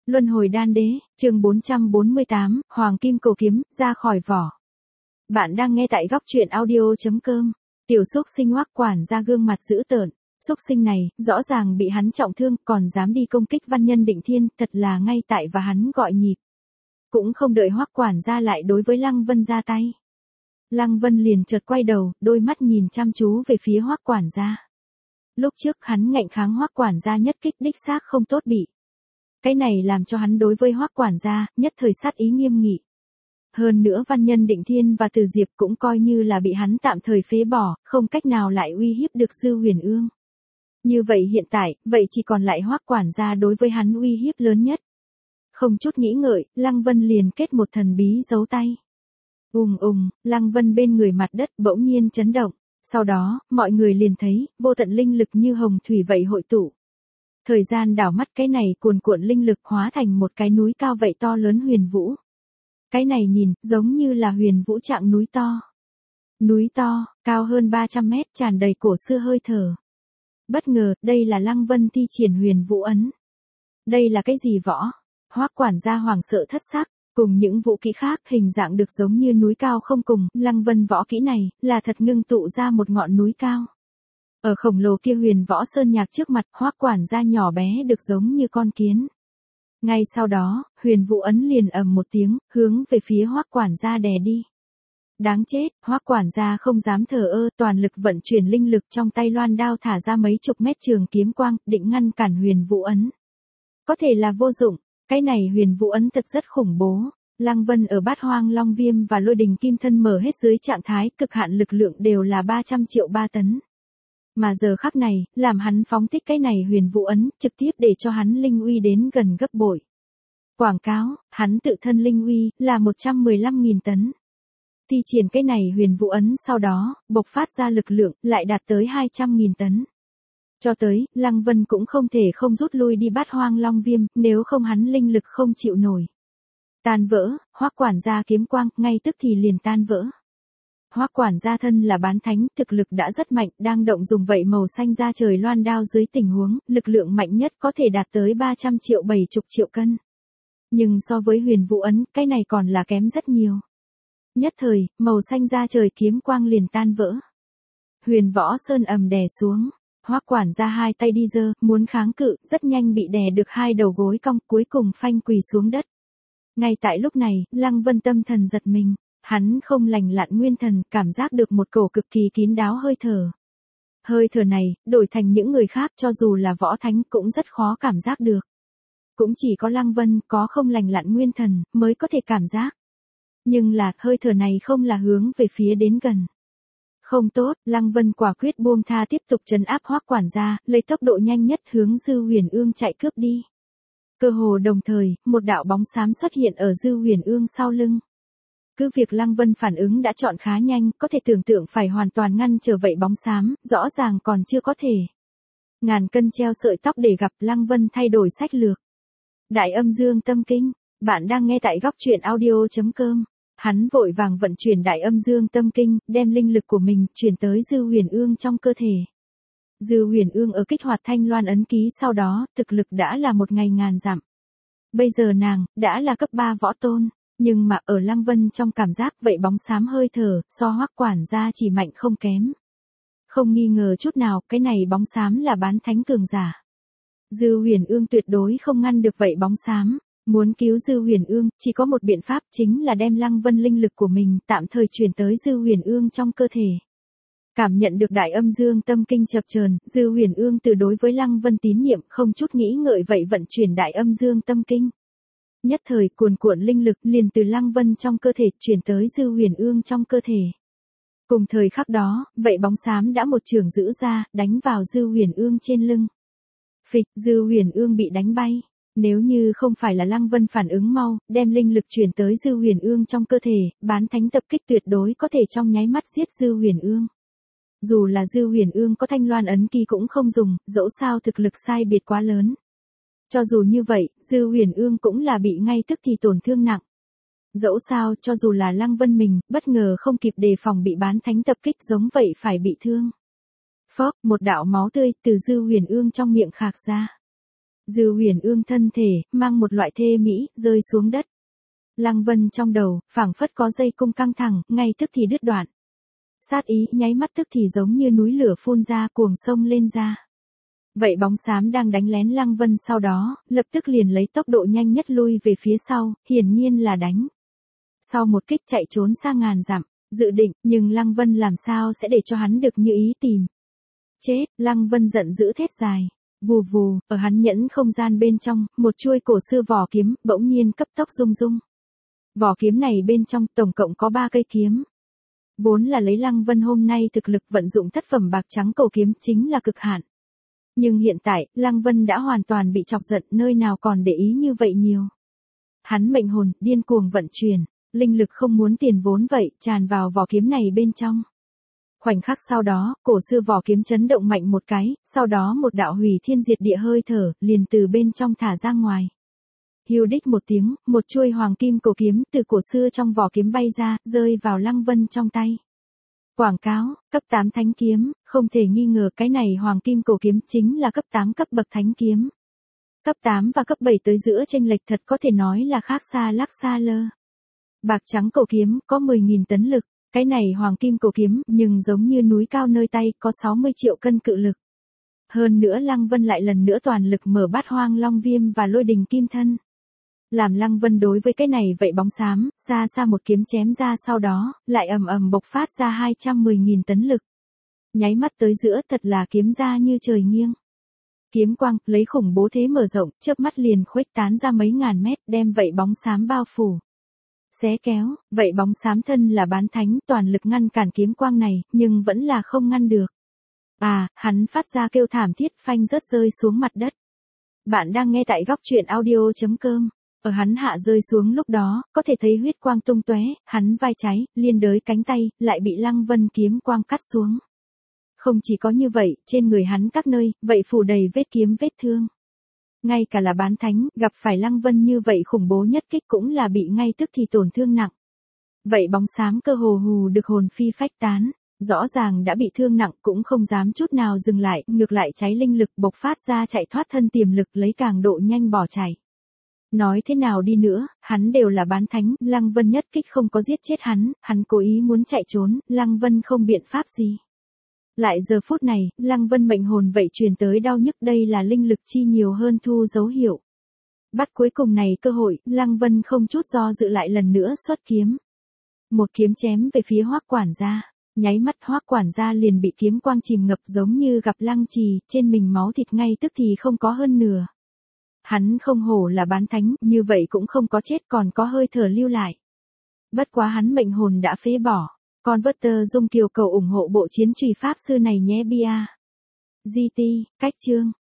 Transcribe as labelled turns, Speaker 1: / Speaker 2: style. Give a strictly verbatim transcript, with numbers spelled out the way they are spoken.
Speaker 1: Luân hồi đan đế, chương bốn trăm bốn mươi tám, Hoàng Kim Cổ Kiếm, ra khỏi vỏ. Bạn đang nghe tại góc truyện audio.com. Tiểu xúc sinh Hoắc quản gia gương mặt dữ tợn. Xúc sinh này, rõ ràng bị hắn trọng thương, còn dám đi công kích văn nhân Định Thiên, thật là ngay tại và hắn gọi nhịp. Cũng không đợi Hoắc quản gia lại đối với Lăng Vân ra tay. Lăng Vân liền chợt quay đầu, đôi mắt nhìn chăm chú về phía Hoắc quản gia. Lúc trước hắn ngạnh kháng Hoắc quản gia nhất kích đích xác không tốt bị. Cái này làm cho hắn đối với Hoắc quản gia, nhất thời sát ý nghiêm nghị. Hơn nữa văn nhân Định Thiên và Từ Diệp cũng coi như là bị hắn tạm thời phế bỏ, không cách nào lại uy hiếp được Dư Huyền Ương. Như vậy hiện tại, vậy chỉ còn lại Hoắc quản gia đối với hắn uy hiếp lớn nhất. Không chút nghĩ ngợi, Lăng Vân liền kết một thần bí dấu tay. Ùng ùng, Lăng Vân bên người mặt đất bỗng nhiên chấn động. Sau đó, mọi người liền thấy, vô tận linh lực như hồng thủy vậy hội tụ. Thời gian đảo mắt cái này cuồn cuộn linh lực hóa thành một cái núi cao vậy to lớn huyền vũ. Cái này nhìn, giống như là huyền vũ trạng núi to. Núi to, cao hơn ba trăm mét, tràn đầy cổ xưa hơi thở. Bất ngờ, đây là Lăng Vân thi triển huyền vũ ấn. Đây là cái gì võ? Hoắc quản gia hoảng sợ thất sắc, cùng những vũ kỹ khác hình dạng được giống như núi cao không cùng, Lăng Vân võ kỹ này, là thật ngưng tụ ra một ngọn núi cao. Ở khổng lồ kia huyền võ sơn nhạc trước mặt, Hoắc quản gia nhỏ bé được giống như con kiến. Ngay sau đó, huyền vũ ấn liền ầm một tiếng, hướng về phía Hoắc quản gia đè đi. Đáng chết, Hoắc quản gia không dám thờ ơ, toàn lực vận chuyển linh lực trong tay loan đao thả ra mấy chục mét trường kiếm quang, định ngăn cản huyền vũ ấn. Có thể là vô dụng, cái này huyền vũ ấn thật rất khủng bố. Lăng Vân ở Bát Hoang Long Viêm và Lôi Đình Kim Thân mở hết dưới trạng thái, cực hạn lực lượng đều là ba trăm triệu ba tấn. Mà giờ khắc này, làm hắn phóng thích cái này huyền vũ ấn, trực tiếp để cho hắn linh uy đến gần gấp bội. Quảng cáo, hắn tự thân linh uy, là một trăm mười lăm nghìn tấn. Thi triển cái này huyền vũ ấn sau đó, bộc phát ra lực lượng, lại đạt tới hai trăm nghìn tấn. Cho tới, Lăng Vân cũng không thể không rút lui đi Bát Hoang Long Viêm, nếu không hắn linh lực không chịu nổi. Tan vỡ, Hoắc quản gia kiếm quang, ngay tức thì liền tan vỡ. Hoắc quản gia thân là bán thánh, thực lực đã rất mạnh, đang động dùng vậy màu xanh ra trời loan đao dưới tình huống, lực lượng mạnh nhất có thể đạt tới ba trăm triệu bảy mươi triệu cân. Nhưng so với huyền vũ ấn, cái này còn là kém rất nhiều. Nhất thời, màu xanh ra trời kiếm quang liền tan vỡ. Huyền võ sơn ầm đè xuống, Hoắc quản gia hai tay đi giơ, muốn kháng cự, rất nhanh bị đè được hai đầu gối cong, cuối cùng phanh quỳ xuống đất. Ngay tại lúc này, Lăng Vân tâm thần giật mình. Hắn không lành lặn nguyên thần, cảm giác được một cổ cực kỳ kín đáo hơi thở. Hơi thở này, đổi thành những người khác cho dù là võ thánh cũng rất khó cảm giác được. Cũng chỉ có Lăng Vân có không lành lặn nguyên thần, mới có thể cảm giác. Nhưng là, hơi thở này không là hướng về phía đến gần. Không tốt, Lăng Vân quả quyết buông tha tiếp tục trấn áp Hoắc quản gia, lấy tốc độ nhanh nhất hướng Dư Huyền Ương chạy cướp đi. Cơ hồ đồng thời, một đạo bóng xám xuất hiện ở Dư Huyền Ương sau lưng. Cứ việc Lăng Vân phản ứng đã chọn khá nhanh, có thể tưởng tượng phải hoàn toàn ngăn trở vậy bóng xám, rõ ràng còn chưa có thể. Ngàn cân treo sợi tóc để gặp Lăng Vân thay đổi sách lược. Đại Âm Dương Tâm Kinh, bạn đang nghe tại góc truyện audio.com. Hắn vội vàng vận chuyển Đại Âm Dương Tâm Kinh, đem linh lực của mình chuyển tới Dư Huyền Ương trong cơ thể. Dư Huyền Ương ở kích hoạt Thanh Loan ấn ký sau đó, thực lực đã là một ngày ngàn dặm. Bây giờ nàng, đã là cấp ba võ tôn. Nhưng mà ở Lăng Vân trong cảm giác vậy bóng xám hơi thở, so Hoắc quản gia chỉ mạnh không kém. Không nghi ngờ chút nào, cái này bóng xám là bán thánh cường giả. Dư Huyền Ương tuyệt đối không ngăn được vậy bóng xám. Muốn cứu Dư Huyền Ương, chỉ có một biện pháp chính là đem Lăng Vân linh lực của mình tạm thời chuyển tới Dư Huyền Ương trong cơ thể. Cảm nhận được Đại Âm Dương Tâm Kinh chập chờn, Dư Huyền Ương từ đối với Lăng Vân tín nhiệm không chút nghĩ ngợi vậy vận chuyển Đại Âm Dương Tâm Kinh. Nhất thời cuồn cuộn linh lực liền từ Lăng Vân trong cơ thể chuyển tới Dư Huyền Ương trong cơ thể. Cùng thời khắc đó, vậy bóng xám đã một trường giữ ra, đánh vào Dư Huyền Ương trên lưng. Phịch, Dư Huyền Ương bị đánh bay. Nếu như không phải là Lăng Vân phản ứng mau, đem linh lực chuyển tới Dư Huyền Ương trong cơ thể, bán thánh tập kích tuyệt đối có thể trong nháy mắt giết Dư Huyền Ương. Dù là Dư Huyền Ương có Thanh Loan ấn ký cũng không dùng, dẫu sao thực lực sai biệt quá lớn. Cho dù như vậy, Dư Huyền Ương cũng là bị ngay tức thì tổn thương nặng. Dẫu sao, cho dù là Lăng Vân mình, bất ngờ không kịp đề phòng bị bán thánh tập kích giống vậy phải bị thương. Phốc, một đạo máu tươi từ Dư Huyền Ương trong miệng khạc ra. Dư Huyền Ương thân thể, mang một loại thê mỹ, rơi xuống đất. Lăng Vân trong đầu, phảng phất có dây cung căng thẳng, ngay tức thì đứt đoạn. Sát ý, nháy mắt tức thì giống như núi lửa phun ra cuồng sông lên ra. Vậy bóng xám đang đánh lén Lăng Vân sau đó, lập tức liền lấy tốc độ nhanh nhất lui về phía sau, hiển nhiên là đánh. Sau một kích chạy trốn xa ngàn dặm, dự định, nhưng Lăng Vân làm sao sẽ để cho hắn được như ý tìm. Chết, Lăng Vân giận dữ thét dài. Vù vù, ở hắn nhẫn không gian bên trong, một chuôi cổ xưa vỏ kiếm, bỗng nhiên cấp tốc rung rung. Vỏ kiếm này bên trong, tổng cộng có ba cây kiếm. Vốn là lấy Lăng Vân hôm nay thực lực vận dụng thất phẩm bạc trắng cổ kiếm chính là cực hạn. Nhưng hiện tại, Lăng Vân đã hoàn toàn bị chọc giận, nơi nào còn để ý như vậy nhiều. Hắn mệnh hồn, điên cuồng vận chuyển, linh lực không muốn tiền vốn vậy, tràn vào vỏ kiếm này bên trong. Khoảnh khắc sau đó, cổ xưa vỏ kiếm chấn động mạnh một cái, sau đó một đạo hủy thiên diệt địa hơi thở, liền từ bên trong thả ra ngoài. Hiu đích một tiếng, một chuôi hoàng kim cổ kiếm từ cổ xưa trong vỏ kiếm bay ra, rơi vào Lăng Vân trong tay. Quảng cáo, cấp tám thánh kiếm, không thể nghi ngờ cái này hoàng kim cổ kiếm chính là cấp tám cấp bậc thánh kiếm. Cấp tám và cấp bảy tới giữa chênh lệch thật có thể nói là khác xa lắc xa lơ. Bạc trắng cổ kiếm có mười nghìn tấn lực, cái này hoàng kim cổ kiếm nhưng giống như núi cao nơi tay có sáu mươi triệu cân cự lực. Hơn nữa Lăng Vân lại lần nữa toàn lực mở bát hoang long viêm và lôi đình kim thân. Làm Lăng Vân đối với cái này vậy bóng xám, xa xa một kiếm chém ra sau đó, lại ầm ầm bộc phát ra hai trăm mười nghìn tấn lực. Nháy mắt tới giữa thật là kiếm ra như trời nghiêng. Kiếm quang, lấy khủng bố thế mở rộng, chớp mắt liền khuếch tán ra mấy ngàn mét, đem vậy bóng xám bao phủ. Xé kéo, vậy bóng xám thân là bán thánh, toàn lực ngăn cản kiếm quang này, nhưng vẫn là không ngăn được. À, hắn phát ra kêu thảm thiết phanh rớt rơi xuống mặt đất. Bạn đang nghe tại góc truyện audio chấm com. Ở hắn hạ rơi xuống lúc đó, có thể thấy huyết quang tung tóe, hắn vai trái, liên đới cánh tay, lại bị Lăng Vân kiếm quang cắt xuống. Không chỉ có như vậy, trên người hắn các nơi, vậy phủ đầy vết kiếm vết thương. Ngay cả là bán thánh, gặp phải Lăng Vân như vậy khủng bố nhất kích cũng là bị ngay tức thì tổn thương nặng. Vậy bóng xám cơ hồ hù được hồn phi phách tán, rõ ràng đã bị thương nặng cũng không dám chút nào dừng lại, ngược lại cháy linh lực bộc phát ra chạy thoát thân tiềm lực lấy càng độ nhanh bỏ chạy. Nói thế nào đi nữa, hắn đều là bán thánh, Lăng Vân nhất kích không có giết chết hắn, hắn cố ý muốn chạy trốn, Lăng Vân không biện pháp gì. Lại giờ phút này, Lăng Vân mệnh hồn vậy truyền tới đau nhức, đây là linh lực chi nhiều hơn thu dấu hiệu. Bắt cuối cùng này cơ hội, Lăng Vân không chút do dự lại lần nữa xuất kiếm. Một kiếm chém về phía Hoắc quản gia, nháy mắt Hoắc quản gia liền bị kiếm quang chìm ngập giống như gặp lăng trì, trên mình máu thịt ngay tức thì không có hơn nửa. Hắn không hổ là bán thánh, như vậy cũng không có chết còn có hơi thở lưu lại. Bất quá hắn mệnh hồn đã phế bỏ. Converter Dung Kiều cầu ủng hộ bộ chiến trùy pháp sư này nhé bia. giê tê, cách chương.